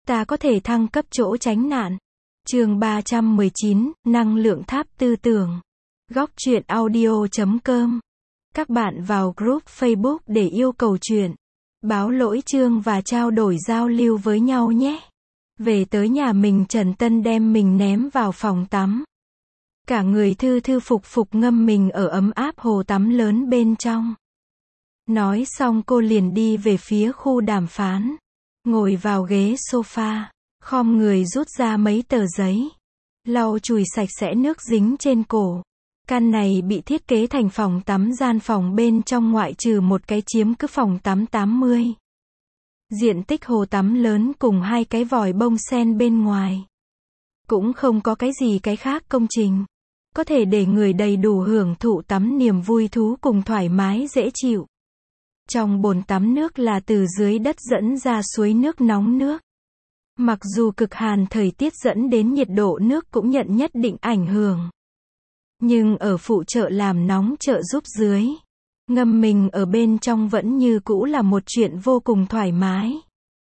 ta có thể thăng cấp chỗ tránh nạn. Chương 319, năng lượng tháp tư tưởng. Góc truyện audio.com. Các bạn vào group Facebook để yêu cầu chuyện, báo lỗi chương và trao đổi giao lưu với nhau nhé. Về tới nhà mình, Trần Tân đem mình ném vào phòng tắm. Cả người thư thư phục phục ngâm mình ở ấm áp hồ tắm lớn bên trong. Nói xong cô liền đi về phía khu đàm phán. Ngồi vào ghế sofa, khom người rút ra mấy tờ giấy. Lau chùi sạch sẽ nước dính trên cổ. Căn này bị thiết kế thành phòng tắm, gian phòng bên trong ngoại trừ một cái chiếm cứ phòng tắm 80. Diện tích hồ tắm lớn cùng hai cái vòi bông sen bên ngoài. Cũng không có cái gì cái khác công trình. Có thể để người đầy đủ hưởng thụ tắm niềm vui thú cùng thoải mái dễ chịu. Trong bồn tắm nước là từ dưới đất dẫn ra suối nước nóng nước. Mặc dù cực hàn thời tiết dẫn đến nhiệt độ nước cũng nhận nhất định ảnh hưởng. Nhưng ở phụ trợ làm nóng trợ giúp dưới, ngâm mình ở bên trong vẫn như cũ là một chuyện vô cùng thoải mái.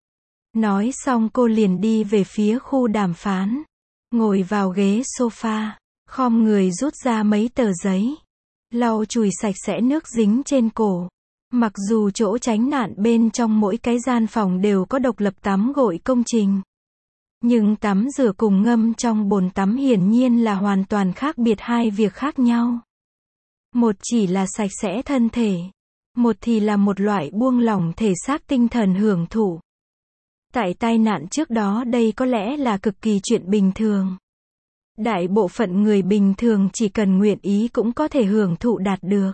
Nói xong cô liền đi về phía khu đàm phán. Ngồi vào ghế sofa, khom người rút ra mấy tờ giấy. Lau chùi sạch sẽ nước dính trên cổ. Mặc dù chỗ tránh nạn bên trong mỗi cái gian phòng đều có độc lập tắm gội công trình. Nhưng tắm rửa cùng ngâm trong bồn tắm hiển nhiên là hoàn toàn khác biệt, hai việc khác nhau. Một chỉ là sạch sẽ thân thể. Một thì là một loại buông lỏng thể xác tinh thần hưởng thụ. Tại tai nạn trước đó đây có lẽ là cực kỳ chuyện bình thường. Đại bộ phận người bình thường chỉ cần nguyện ý cũng có thể hưởng thụ đạt được.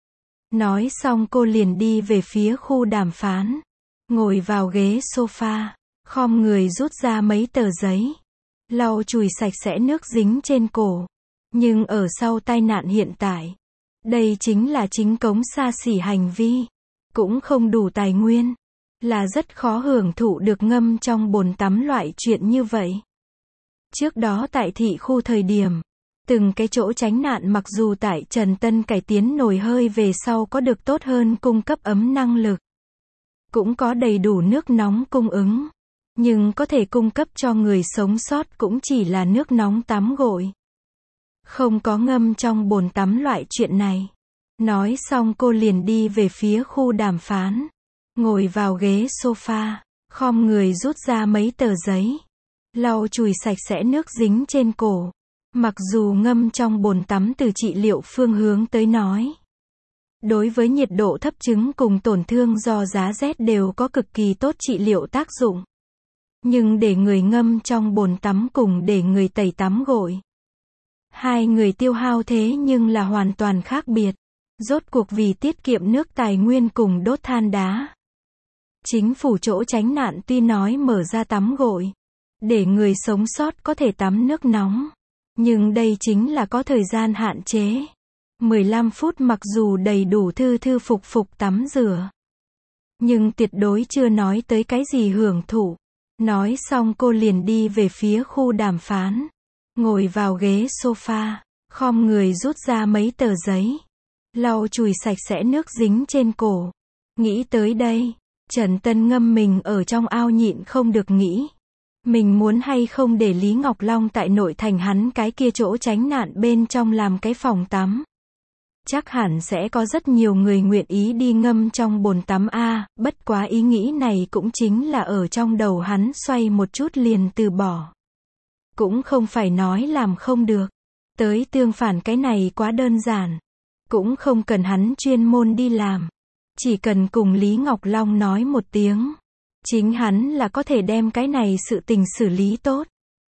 Nói xong cô liền đi về phía khu đàm phán. Ngồi vào ghế sofa, khom người rút ra mấy tờ giấy. Lau chùi sạch sẽ nước dính trên cổ. Nhưng ở sau tai nạn hiện tại, đây chính là chính cống xa xỉ hành vi. Cũng không đủ tài nguyên. Là rất khó hưởng thụ được ngâm trong bồn tắm loại chuyện như vậy. Trước đó tại thị khu thời điểm, từng cái chỗ tránh nạn mặc dù tại Trần Tân cải tiến nồi hơi về sau có được tốt hơn cung cấp ấm năng lực. Cũng có đầy đủ nước nóng cung ứng. Nhưng có thể cung cấp cho người sống sót cũng chỉ là nước nóng tắm gội. Không có ngâm trong bồn tắm loại chuyện này. Nói xong cô liền đi về phía khu đàm phán. Ngồi vào ghế sofa, khom người rút ra mấy tờ giấy. Lau chùi sạch sẽ nước dính trên cổ. Mặc dù ngâm trong bồn tắm từ trị liệu phương hướng tới nói, đối với nhiệt độ thấp chứng cùng tổn thương do giá rét đều có cực kỳ tốt trị liệu tác dụng. Nhưng để người ngâm trong bồn tắm cùng để người tẩy tắm gội, hai người tiêu hao thế nhưng là hoàn toàn khác biệt. Rốt cuộc vì tiết kiệm nước tài nguyên cùng đốt than đá, chính phủ chỗ tránh nạn tuy nói mở ra tắm gội, để người sống sót có thể tắm nước nóng. Nhưng đây chính là có thời gian hạn chế. 15 phút mặc dù đầy đủ thư thư phục phục tắm rửa. Nhưng tuyệt đối chưa nói tới cái gì hưởng thụ. Nói xong cô liền đi về phía khu đàm phán. Ngồi vào ghế sofa, khom người rút ra mấy tờ giấy. Lau chùi sạch sẽ nước dính trên cổ. Nghĩ tới đây, Trần Tân ngâm mình ở trong ao nhịn không được nghĩ. Mình muốn hay không để Lý Ngọc Long tại nội thành hắn cái kia chỗ tránh nạn bên trong làm cái phòng tắm. Chắc hẳn sẽ có rất nhiều người nguyện ý đi ngâm trong bồn tắm a, bất quá ý nghĩ này cũng chính là ở trong đầu hắn xoay một chút liền từ bỏ. Cũng không phải nói làm không được. Tới tương phản cái này quá đơn giản. Cũng không cần hắn chuyên môn đi làm. Chỉ cần cùng Lý Ngọc Long nói một tiếng. Chính hắn là có thể đem cái này sự tình xử lý tốt.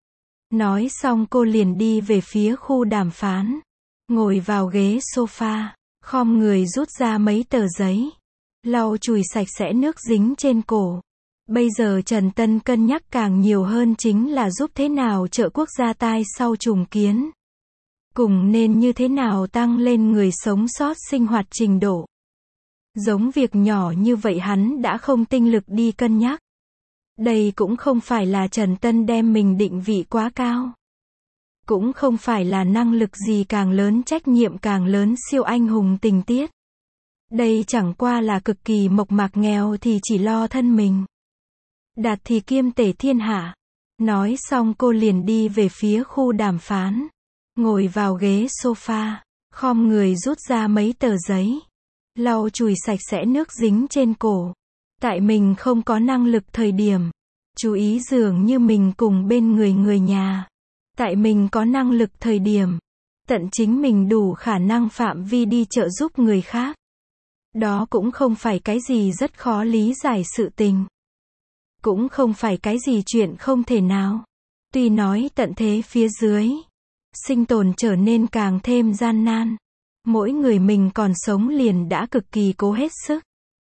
Nói xong cô liền đi về phía khu đàm phán. Ngồi vào ghế sofa, khom người rút ra mấy tờ giấy. Lau chùi sạch sẽ nước dính trên cổ. Bây giờ Trần Tân cân nhắc càng nhiều hơn chính là giúp thế nào trợ quốc gia tai sau trùng kiến. Cùng nên như thế nào tăng lên người sống sót sinh hoạt trình độ. Giống việc nhỏ như vậy hắn đã không tinh lực đi cân nhắc. Đây cũng không phải là Trần Tân đem mình định vị quá cao. Cũng không phải là năng lực gì càng lớn trách nhiệm càng lớn siêu anh hùng tình tiết. Đây chẳng qua là cực kỳ mộc mạc nghèo thì chỉ lo thân mình. Đạt thì kiêm tể thiên hạ. Nói xong cô liền đi về phía khu đàm phán. Ngồi vào ghế sofa, khom người rút ra mấy tờ giấy. Lau chùi sạch sẽ nước dính trên cổ. Tại mình không có năng lực thời điểm. Chú ý dường như mình cùng bên người nhà. Tại mình có năng lực thời điểm. Tận chính mình đủ khả năng phạm vi đi trợ giúp người khác. Đó cũng không phải cái gì rất khó lý giải sự tình. Cũng không phải cái gì chuyện không thể nào. Tuy nói tận thế phía dưới, sinh tồn trở nên càng thêm gian nan. Mỗi người mình còn sống liền đã cực kỳ cố hết sức.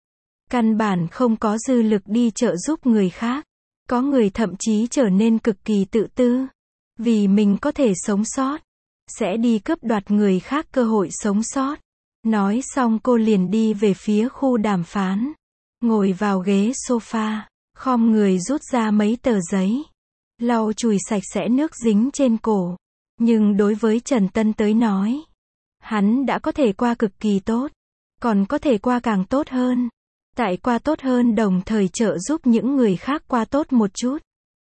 Căn bản không có dư lực đi trợ giúp người khác. Có người thậm chí trở nên cực kỳ tự tư. Vì mình có thể sống sót, sẽ đi cướp đoạt người khác cơ hội sống sót. Nói xong cô liền đi về phía khu đàm phán. Ngồi vào ghế sofa, khom người rút ra mấy tờ giấy. Lau chùi sạch sẽ nước dính trên cổ. Nhưng đối với Trần Tân tới nói, hắn đã có thể qua cực kỳ tốt. Còn có thể qua càng tốt hơn. Tại qua tốt hơn đồng thời trợ giúp những người khác qua tốt một chút.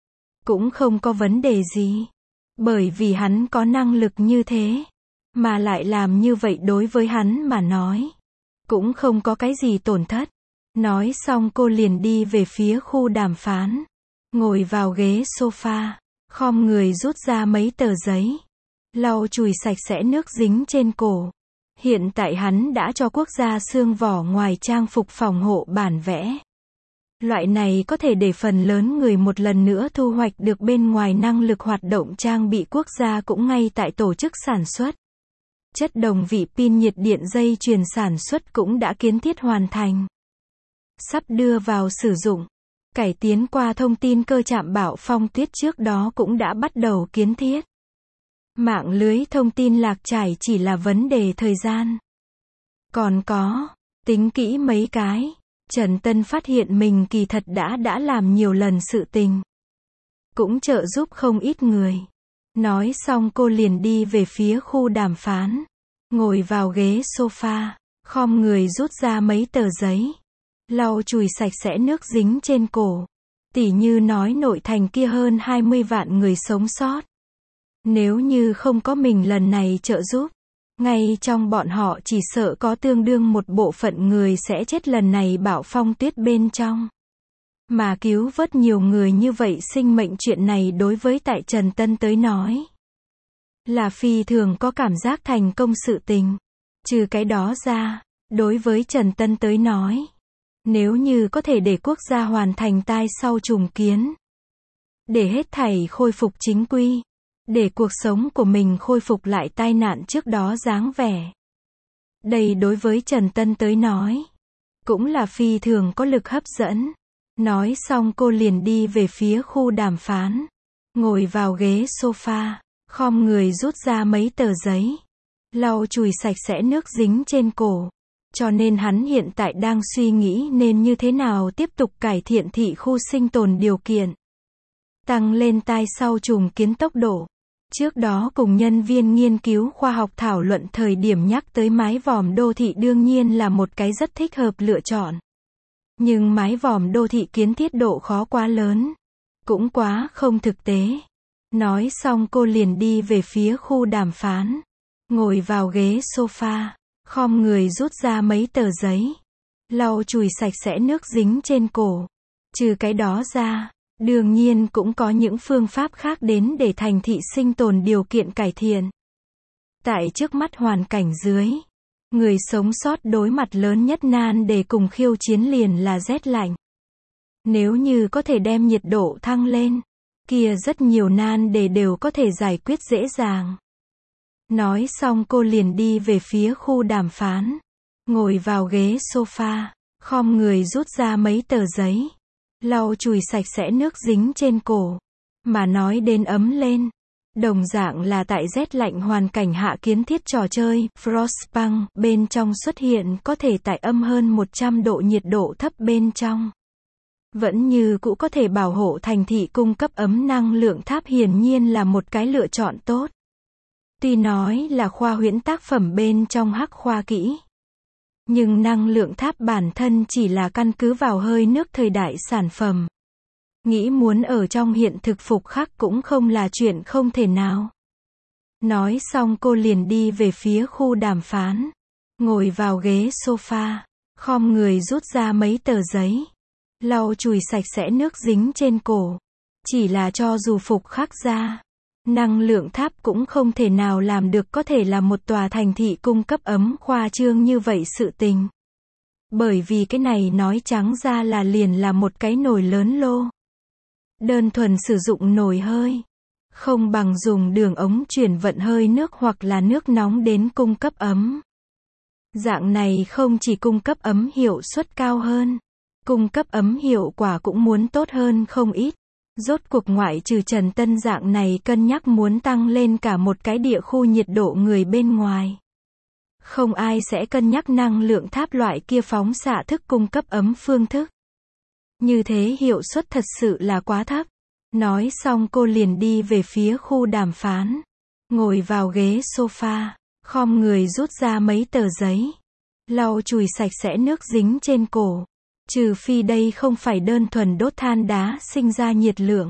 Cũng không có vấn đề gì. Bởi vì hắn có năng lực như thế. Mà lại làm như vậy đối với hắn mà nói. Cũng không có cái gì tổn thất. Nói xong cô liền đi về phía khu đàm phán. Ngồi vào ghế sofa. Khom người rút ra mấy tờ giấy. Lau chùi sạch sẽ nước dính trên cổ. Hiện tại hắn đã cho quốc gia xương vỏ ngoài trang phục phòng hộ bản vẽ. Loại này có thể để phần lớn người một lần nữa thu hoạch được bên ngoài năng lực hoạt động trang bị quốc gia cũng ngay tại tổ chức sản xuất. Chất đồng vị pin nhiệt điện dây chuyền sản xuất cũng đã kiến thiết hoàn thành. Sắp đưa vào sử dụng. Cải tiến qua thông tin cơ trạm Bảo Phong Tuyết trước đó cũng đã bắt đầu kiến thiết. Mạng lưới thông tin lạc trải chỉ là vấn đề thời gian. Còn có, tính kỹ mấy cái, Trần Tân phát hiện mình kỳ thật đã làm nhiều lần sự tình. Cũng trợ giúp không ít người. Nói xong cô liền đi về phía khu đàm phán. Ngồi vào ghế sofa, khom người rút ra mấy tờ giấy. Lau chùi sạch sẽ nước dính trên cổ. Tỉ như nói nội thành kia hơn 20 vạn người sống sót. Nếu như không có mình lần này trợ giúp, ngay trong bọn họ chỉ sợ có tương đương một bộ phận người sẽ chết lần này Bảo Phong Tuyết bên trong. Mà cứu vớt nhiều người như vậy sinh mệnh chuyện này đối với tại Trần Tân tới nói là phi thường có cảm giác thành công sự tình. Trừ cái đó ra, đối với Trần Tân tới nói, nếu như có thể để quốc gia hoàn thành tai sau trùng kiến, để hết thảy khôi phục chính quy, để cuộc sống của mình khôi phục lại tai nạn trước đó dáng vẻ. Đây đối với Trần Tân tới nói, cũng là phi thường có lực hấp dẫn. Nói xong cô liền đi về phía khu đàm phán. Ngồi vào ghế sofa, khom người rút ra mấy tờ giấy. Lau chùi sạch sẽ nước dính trên cổ. Cho nên hắn hiện tại đang suy nghĩ nên như thế nào tiếp tục cải thiện thị khu sinh tồn điều kiện. Tăng lên tai sau trùng kiến tốc độ. Trước đó cùng nhân viên nghiên cứu khoa học thảo luận thời điểm nhắc tới mái vòm đô thị đương nhiên là một cái rất thích hợp lựa chọn. Nhưng mái vòm đô thị kiến thiết độ khó quá lớn. Cũng quá không thực tế. Nói xong cô liền đi về phía khu đàm phán. Ngồi vào ghế sofa, khom người rút ra mấy tờ giấy. Lau chùi sạch sẽ nước dính trên cổ. Trừ cái đó ra, đương nhiên cũng có những phương pháp khác đến để thành thị sinh tồn điều kiện cải thiện. Tại trước mắt hoàn cảnh dưới, người sống sót đối mặt lớn nhất nan đề cùng khiêu chiến liền là rét lạnh. Nếu như có thể đem nhiệt độ thăng lên, kia rất nhiều nan đề đều có thể giải quyết dễ dàng. Nói xong cô liền đi về phía khu đàm phán. Ngồi vào ghế sofa, khom người rút ra mấy tờ giấy. Lau chùi sạch sẽ nước dính trên cổ. Mà nói đến ấm lên. Đồng dạng là tại rét lạnh hoàn cảnh hạ kiến thiết trò chơi, Frostpunk, bên trong xuất hiện có thể tại âm hơn 100 độ nhiệt độ thấp bên trong. Vẫn như cũ có thể bảo hộ thành thị cung cấp ấm năng lượng tháp hiển nhiên là một cái lựa chọn tốt. Tuy nói là khoa huyễn tác phẩm bên trong hắc khoa kỹ. Nhưng năng lượng tháp bản thân chỉ là căn cứ vào hơi nước thời đại sản phẩm. Nghĩ muốn ở trong hiện thực phục khắc cũng không là chuyện không thể nào. Nói xong cô liền đi về phía khu đàm phán. Ngồi vào ghế sofa, khom người rút ra mấy tờ giấy. Lau chùi sạch sẽ nước dính trên cổ. Chỉ là cho dù phục khắc ra, năng lượng tháp cũng không thể nào làm được có thể là một tòa thành thị cung cấp ấm khoa trương như vậy sự tình. Bởi vì cái này nói trắng ra là liền là một cái nồi lớn lô. Đơn thuần sử dụng nồi hơi, không bằng dùng đường ống chuyển vận hơi nước hoặc là nước nóng đến cung cấp ấm. Dạng này không chỉ cung cấp ấm hiệu suất cao hơn, cung cấp ấm hiệu quả cũng muốn tốt hơn không ít. Rốt cuộc ngoại trừ Trần Tân dạng này cân nhắc muốn tăng lên cả một cái địa khu nhiệt độ người bên ngoài. Không ai sẽ cân nhắc năng lượng tháp loại kia phóng xạ thức cung cấp ấm phương thức. Như thế hiệu suất thật sự là quá thấp. Nói xong cô liền đi về phía khu đàm phán. Ngồi vào ghế sofa, khom người rút ra mấy tờ giấy. Lau chùi sạch sẽ nước dính trên cổ. Trừ phi đây không phải đơn thuần đốt than đá sinh ra nhiệt lượng,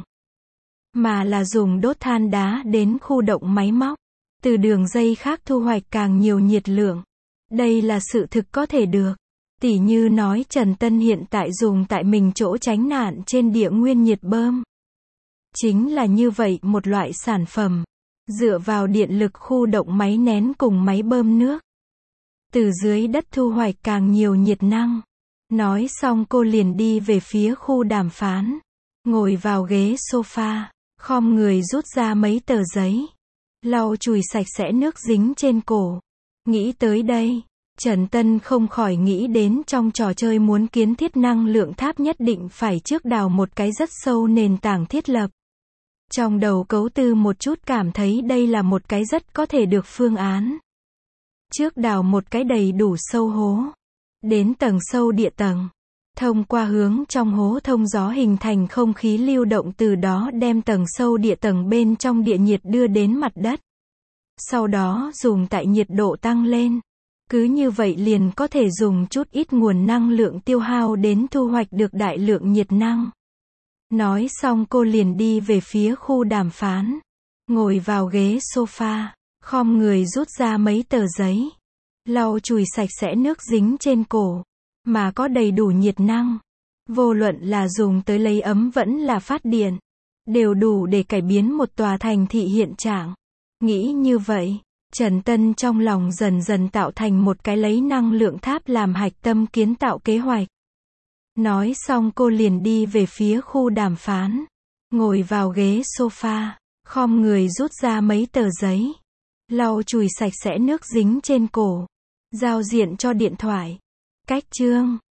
mà là dùng đốt than đá đến khu động máy móc, từ đường dây khác thu hoạch càng nhiều nhiệt lượng. Đây là sự thực có thể được. Tỉ như nói Trần Tân hiện tại dùng tại mình chỗ tránh nạn trên địa nguyên nhiệt bơm. Chính là như vậy một loại sản phẩm, dựa vào điện lực khu động máy nén cùng máy bơm nước. Từ dưới đất thu hoạch càng nhiều nhiệt năng. Nói xong cô liền đi về phía khu đàm phán. Ngồi vào ghế sofa, khom người rút ra mấy tờ giấy. Lau chùi sạch sẽ nước dính trên cổ. Nghĩ tới đây, Trần Tân không khỏi nghĩ đến trong trò chơi muốn kiến thiết năng lượng tháp nhất định phải trước đào một cái rất sâu nền tảng thiết lập. Trong đầu cấu tư một chút cảm thấy đây là một cái rất có thể được phương án. Trước đào một cái đầy đủ sâu hố. Đến tầng sâu địa tầng. Thông qua hướng trong hố thông gió hình thành không khí lưu động từ đó đem tầng sâu địa tầng bên trong địa nhiệt đưa đến mặt đất. Sau đó dùng tại nhiệt độ tăng lên. Cứ như vậy liền có thể dùng chút ít nguồn năng lượng tiêu hao đến thu hoạch được đại lượng nhiệt năng. Nói xong cô liền đi về phía khu đàm phán. Ngồi vào ghế sofa, khom người rút ra mấy tờ giấy. Lau chùi sạch sẽ nước dính trên cổ, mà có đầy đủ nhiệt năng. Vô luận là dùng tới lấy ấm vẫn là phát điện, đều đủ để cải biến một tòa thành thị hiện trạng. Nghĩ như vậy, Trần Tân trong lòng dần dần tạo thành một cái lấy năng lượng tháp làm hạch tâm kiến tạo kế hoạch. Nói xong cô liền đi về phía khu đàm phán. Ngồi vào ghế sofa, khom người rút ra mấy tờ giấy. Lau chùi sạch sẽ nước dính trên cổ. Giao diện cho điện thoại. Cách chương